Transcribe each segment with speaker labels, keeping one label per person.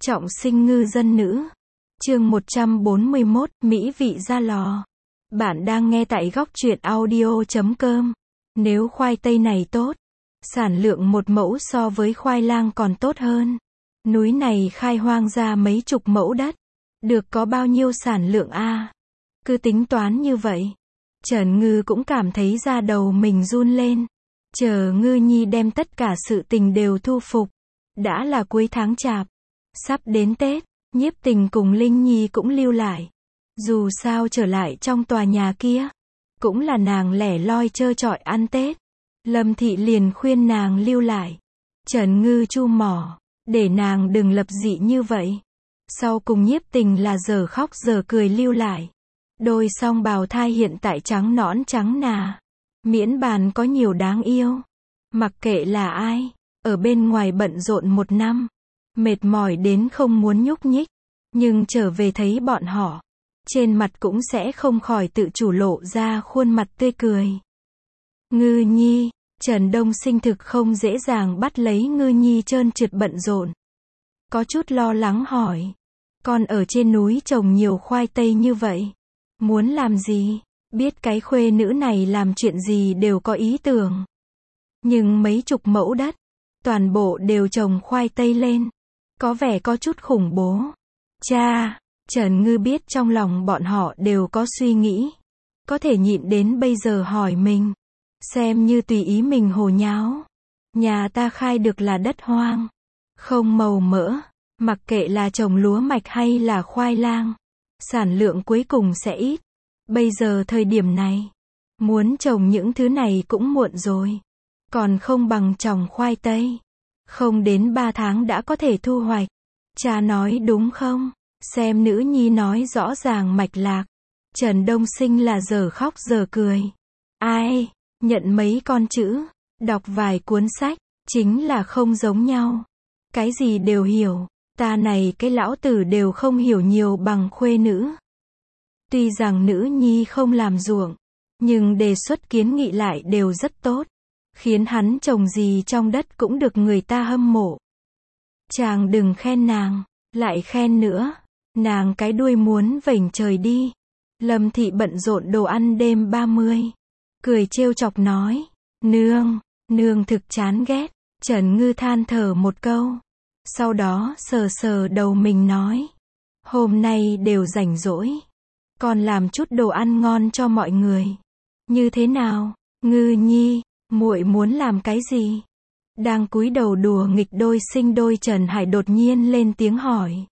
Speaker 1: Trọng sinh ngư dân nữ. Chương 141, Mỹ vị ra lò. Bạn đang nghe tại góc truyện audio.com. Nếu khoai tây này tốt, sản lượng một mẫu so với khoai lang còn tốt hơn. Núi này khai hoang ra mấy chục mẫu đất. Được có bao nhiêu sản lượng a? Cứ tính toán như vậy, Trần Ngư cũng cảm thấy da đầu mình run lên. Chờ Ngư Nhi đem tất cả sự tình đều thu phục. Đã là cuối tháng chạp. Sắp đến Tết, Nhiếp Tình cùng Linh Nhi cũng lưu lại. Dù sao trở lại trong tòa nhà kia, cũng là nàng lẻ loi trơ trọi ăn Tết. Lâm Thị liền khuyên nàng lưu lại. Trần Ngư chu mỏ, để nàng đừng lập dị như vậy. Sau cùng Nhiếp Tình là giờ khóc giờ cười lưu lại. Đôi song bào thai hiện tại trắng nõn trắng nà. Miễn bàn có nhiều đáng yêu. Mặc kệ là ai, ở bên ngoài bận rộn một năm, mệt mỏi đến không muốn nhúc nhích, nhưng trở về thấy bọn họ, trên mặt cũng sẽ không khỏi tự chủ lộ ra khuôn mặt tươi cười. Ngư Nhi, Trần Đông Sinh thực không dễ dàng bắt lấy Ngư Nhi trơn trượt bận rộn. Có chút lo lắng hỏi, con ở trên núi trồng nhiều khoai tây như vậy, muốn làm gì? Biết cái khuê nữ này làm chuyện gì đều có ý tưởng. Nhưng mấy chục mẫu đất, toàn bộ đều trồng khoai tây lên, có vẻ có chút khủng bố. Cha, Trần Ngư biết trong lòng bọn họ đều có suy nghĩ, có thể nhịn đến bây giờ hỏi mình, xem như tùy ý mình hồ nháo. Nhà ta khai được là đất hoang, không màu mỡ, mặc kệ là trồng lúa mạch hay là khoai lang, sản lượng cuối cùng sẽ ít. Bây giờ thời điểm này, muốn trồng những thứ này cũng muộn rồi, còn không bằng trồng khoai tây. Không đến 3 tháng đã có thể thu hoạch. Cha nói đúng không? Xem nữ nhi nói rõ ràng mạch lạc. Trần Đông Sinh là giờ khóc giờ cười. Ai, nhận mấy con chữ, đọc vài cuốn sách, chính là không giống nhau. Cái gì đều hiểu, ta này cái lão tử đều không hiểu nhiều bằng khuê nữ. Tuy rằng nữ nhi không làm ruộng, nhưng đề xuất kiến nghị lại đều rất tốt, khiến hắn trồng gì trong đất cũng được người ta hâm mộ. Chàng đừng khen nàng, lại khen nữa, nàng cái đuôi muốn vểnh trời đi. Lâm Thị bận rộn đồ ăn đêm 30, cười trêu chọc nói, nương thực chán ghét. Trần Ngư than thở một câu, sau đó sờ sờ đầu mình nói, hôm nay đều rảnh rỗi, còn làm chút đồ ăn ngon cho mọi người. Như thế nào, Ngư Nhi, muội muốn làm cái gì? Đang cúi đầu đùa nghịch đôi sinh đôi Trần Hải đột nhiên lên tiếng hỏi.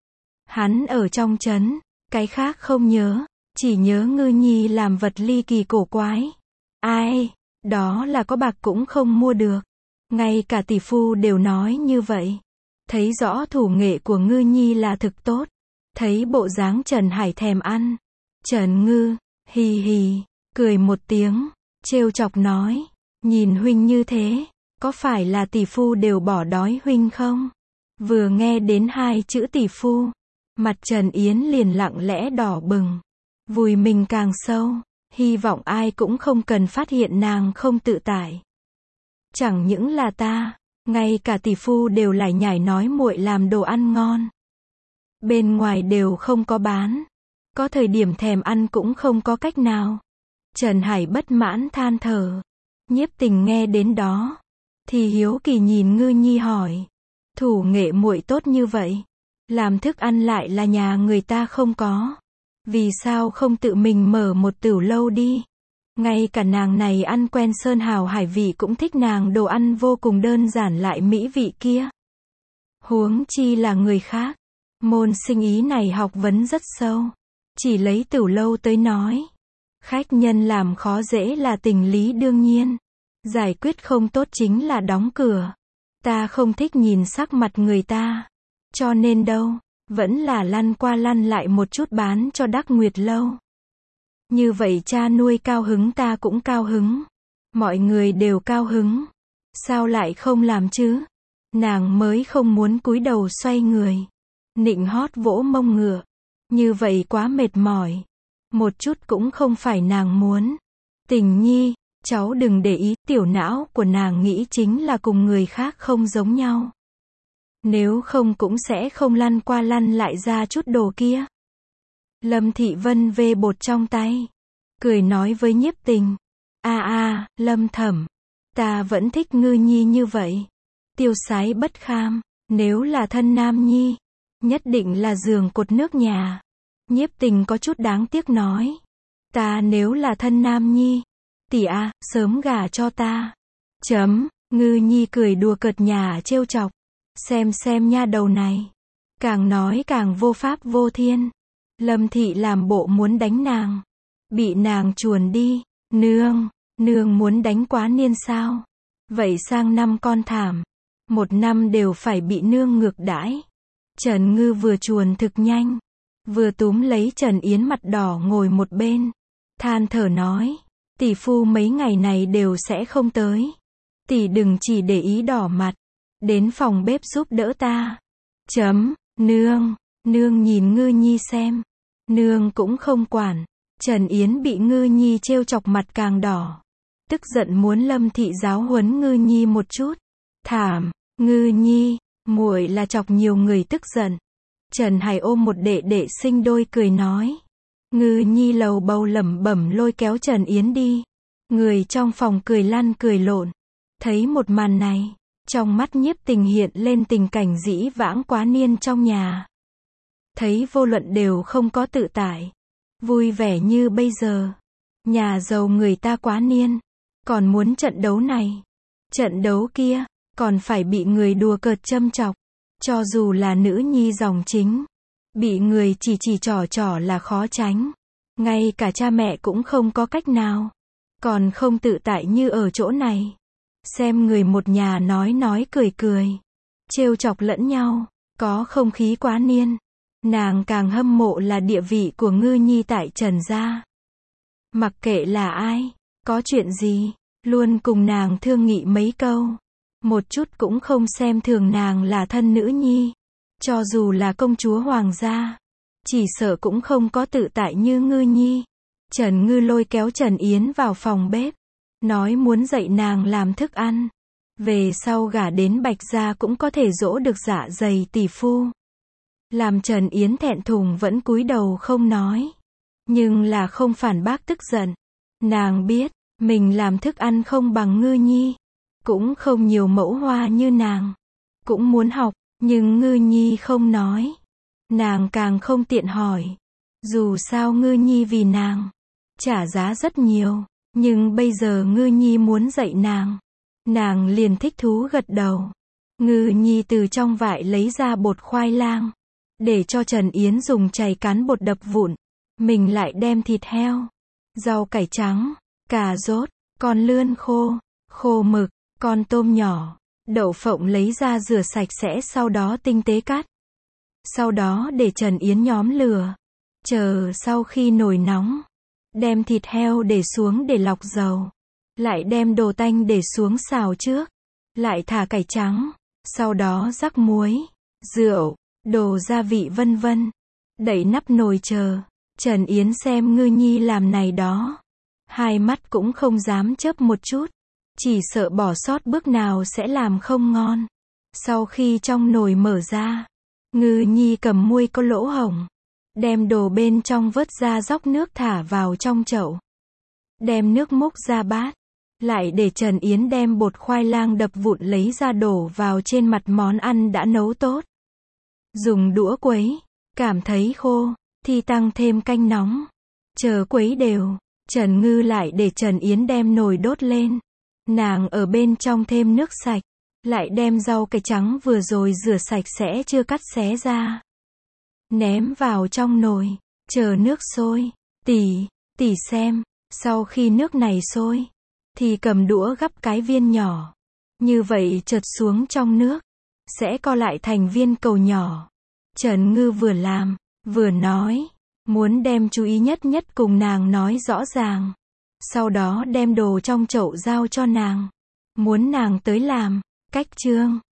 Speaker 1: Hắn ở trong trấn, cái khác không nhớ, chỉ nhớ Ngư Nhi làm vật ly kỳ cổ quái. Ai, đó là có bạc cũng không mua được. Ngay cả tỷ phu đều nói như vậy. Thấy rõ thủ nghệ của Ngư Nhi là thực tốt. Thấy bộ dáng Trần Hải thèm ăn. Trần Ngư, hì hì, cười một tiếng, trêu chọc nói, nhìn huynh như thế, có phải là tỷ phu đều bỏ đói huynh không? Vừa nghe đến 2 chữ tỷ phu, mặt Trần Yến liền lặng lẽ đỏ bừng, vùi mình càng sâu, hy vọng ai cũng không cần phát hiện nàng không tự tại. Chẳng những là ta, ngay cả tỷ phu đều lải nhải nói muội làm đồ ăn ngon. Bên ngoài đều không có bán, có thời điểm thèm ăn cũng không có cách nào. Trần Hải bất mãn than thở. Nhiếp Tình nghe đến đó, thì hiếu kỳ nhìn Ngư Nhi hỏi, thủ nghệ muội tốt như vậy, làm thức ăn lại là nhà người ta không có, vì sao không tự mình mở một tửu lâu đi? Ngay cả nàng này ăn quen sơn hào hải vị cũng thích nàng đồ ăn vô cùng đơn giản lại mỹ vị kia. Huống chi là người khác. Môn sinh ý này học vấn rất sâu. Chỉ lấy tửu lâu tới nói, khách nhân làm khó dễ là tình lý đương nhiên. Giải quyết không tốt chính là đóng cửa. Ta không thích nhìn sắc mặt người ta. Cho nên đâu, vẫn là lăn qua lăn lại một chút bán cho Đắc Nguyệt lâu. Như vậy cha nuôi cao hứng ta cũng cao hứng. Mọi người đều cao hứng. Sao lại không làm chứ? Nàng mới không muốn cúi đầu xoay người. Nịnh hót vỗ mông ngựa. Như vậy quá mệt mỏi. Một chút cũng không phải nàng muốn. Tình Nhi, cháu đừng để ý, tiểu não của nàng nghĩ chính là cùng người khác không giống nhau. Nếu không cũng sẽ không lăn qua lăn lại ra chút đồ kia. Lâm Thị Vân vê bột trong tay, cười nói với Nhiếp Tình. Lâm Thẩm, ta vẫn thích Ngư Nhi như vậy. Tiêu sái bất kham, nếu là thân nam nhi, nhất định là giường cột nước nhà. Nhiếp Tình có chút đáng tiếc nói. Ta nếu là thân nam nhi, tỷ sớm gả cho ta. Ngư Nhi cười đùa cợt nhả trêu chọc. Xem nha đầu này. Càng nói càng vô pháp vô thiên. Lâm Thị làm bộ muốn đánh nàng. Bị nàng chuồn đi. Nương muốn đánh Quá Niên sao? Vậy sang năm con thảm. Một năm đều phải bị nương ngược đãi. Trần Ngư vừa chuồn thực nhanh, vừa túm lấy Trần Yến mặt đỏ ngồi một bên. Than thở nói. Tỷ phu mấy ngày này đều sẽ không tới. Tỷ đừng chỉ để ý đỏ mặt. Đến phòng bếp giúp đỡ ta. Nương nhìn Ngư Nhi xem. Nương cũng không quản. Trần Yến bị Ngư Nhi trêu chọc mặt càng đỏ. Tức giận muốn Lâm Thị giáo huấn Ngư Nhi một chút. Thảm, Ngư Nhi, muội là chọc nhiều người tức giận. Trần Hải ôm một đệ đệ sinh đôi cười nói. Ngư Nhi lầu bầu lẩm bẩm lôi kéo Trần Yến đi. Người trong phòng cười lăn cười lộn. Thấy một màn này, trong mắt Nhiếp Tình hiện lên tình cảnh dĩ vãng Quá Niên trong nhà. Thấy vô luận đều không có tự tại, vui vẻ như bây giờ. Nhà giàu người ta Quá Niên, còn muốn trận đấu này, trận đấu kia, còn phải bị người đùa cợt châm chọc. Cho dù là nữ nhi dòng chính, bị người chỉ trỏ là khó tránh. Ngay cả cha mẹ cũng không có cách nào. Còn không tự tại như ở chỗ này. Xem người một nhà nói cười, trêu chọc lẫn nhau, có không khí Quá Niên. Nàng càng hâm mộ là địa vị của Ngư Nhi tại Trần gia. Mặc kệ là ai, có chuyện gì, luôn cùng nàng thương nghị mấy câu. Một chút cũng không xem thường nàng là thân nữ nhi. Cho dù là công chúa hoàng gia, chỉ sợ cũng không có tự tại như Ngư Nhi. Trần Ngư lôi kéo Trần Yến vào phòng bếp, nói muốn dạy nàng làm thức ăn. Về sau gả đến Bạch gia cũng có thể dỗ được dạ dày tỷ phu. Làm Trần Yến thẹn thùng vẫn cúi đầu không nói. Nhưng là không phản bác tức giận. Nàng biết, mình làm thức ăn không bằng Ngư Nhi. Cũng không nhiều mẫu hoa như nàng. Cũng muốn học, nhưng Ngư Nhi không nói. Nàng càng không tiện hỏi. Dù sao Ngư Nhi vì nàng trả giá rất nhiều. Nhưng bây giờ Ngư Nhi muốn dạy nàng. Nàng liền thích thú gật đầu. Ngư Nhi từ trong vại lấy ra bột khoai lang. Để cho Trần Yến dùng chày cán bột đập vụn. Mình lại đem thịt heo, rau cải trắng, cà rốt, con lươn khô mực, con tôm nhỏ, đậu phộng lấy ra rửa sạch sẽ sau đó tinh tế cắt. Sau đó để Trần Yến nhóm lửa. Chờ sau khi nồi nóng, đem thịt heo để xuống để lọc dầu. Lại đem đồ tanh để xuống xào trước. Lại thả cải trắng. Sau đó rắc muối, rượu, đồ gia vị vân vân. Đậy nắp nồi chờ. Trần Yến xem Ngư Nhi làm này đó. Hai mắt cũng không dám chớp một chút. Chỉ sợ bỏ sót bước nào sẽ làm không ngon. Sau khi trong nồi mở ra, Ngư Nhi cầm muôi có lỗ hổng. Đem đồ bên trong vớt ra dốc nước thả vào trong chậu. Đem nước múc ra bát. Lại để Trần Yến đem bột khoai lang đập vụn lấy ra đổ vào trên mặt món ăn đã nấu tốt. Dùng đũa quấy, cảm thấy khô, thì tăng thêm canh nóng. Chờ quấy đều, Trần Ngư lại để Trần Yến đem nồi đốt lên. Nàng ở bên trong thêm nước sạch. Lại đem rau cải trắng vừa rồi rửa sạch sẽ chưa cắt xé ra. Ném vào trong nồi, chờ nước sôi. Tỷ xem, sau khi nước này sôi, thì cầm đũa gắp cái viên nhỏ. Như vậy trượt xuống trong nước, sẽ co lại thành viên cầu nhỏ. Trần Ngư vừa làm, vừa nói, muốn đem chú ý nhất cùng nàng nói rõ ràng. Sau đó đem đồ trong chậu giao cho nàng. Muốn nàng tới làm, cách chương.